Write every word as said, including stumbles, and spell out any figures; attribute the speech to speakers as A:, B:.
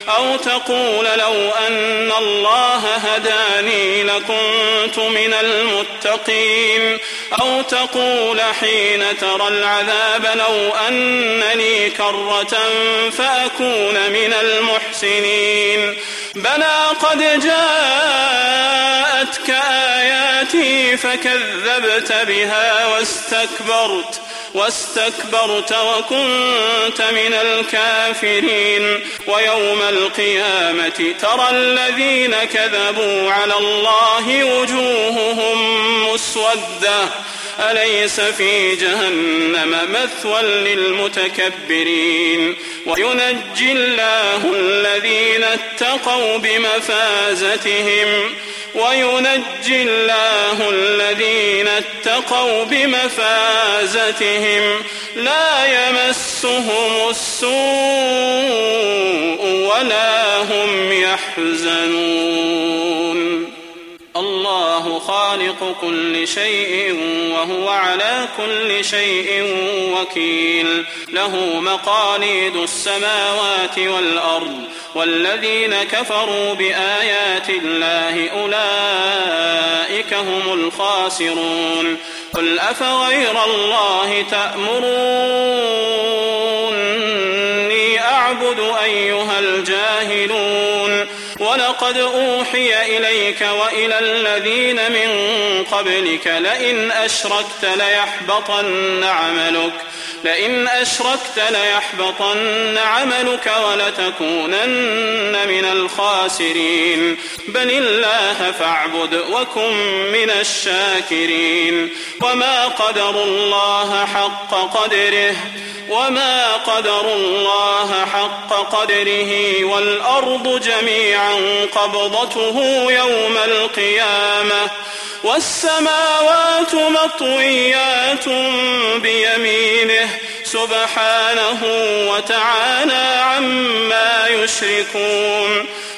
A: أو تقول لو أن الله هداني لكنت من المتقين أو تقول حين ترى العذاب لو أن لي كرة فأكون من المحسنين بلى قد جاءتك آياتي فكذبت بها واستكبرت واستكبرت وكنت من الكافرين ويوم القيامة ترى الذين كذبوا على الله وجوههم مسودة أليس في جهنم مثوى للمتكبرين وينجي الله الذين اتقوا بمفازتهم وينجي الله الذين اتقوا بمفازتهم لا يمسهم السوء ولا هم يحزنون الله خالق كل شيء وهو على كل شيء وكيل له مقاليد السماوات والأرض والذين كفروا بآيات الله أولئك هم الخاسرون قل أفغير الله تأمروني أعبد أيها الجاهلون ولقد أوحي إليك وإلى الذين من قبلك لئن أشركت ليحبطن عملك لئن أشركت ليحبطن عملك ولتكونن من الخاسرين بل الله فاعبد وكن من الشاكرين وما قدروا الله حق قدره وما قدروا الله حق قدره والأرض جميعا قبضته يوم القيامة والسماوات مطويات بيمينه سبحانه وتعالى عما يشركون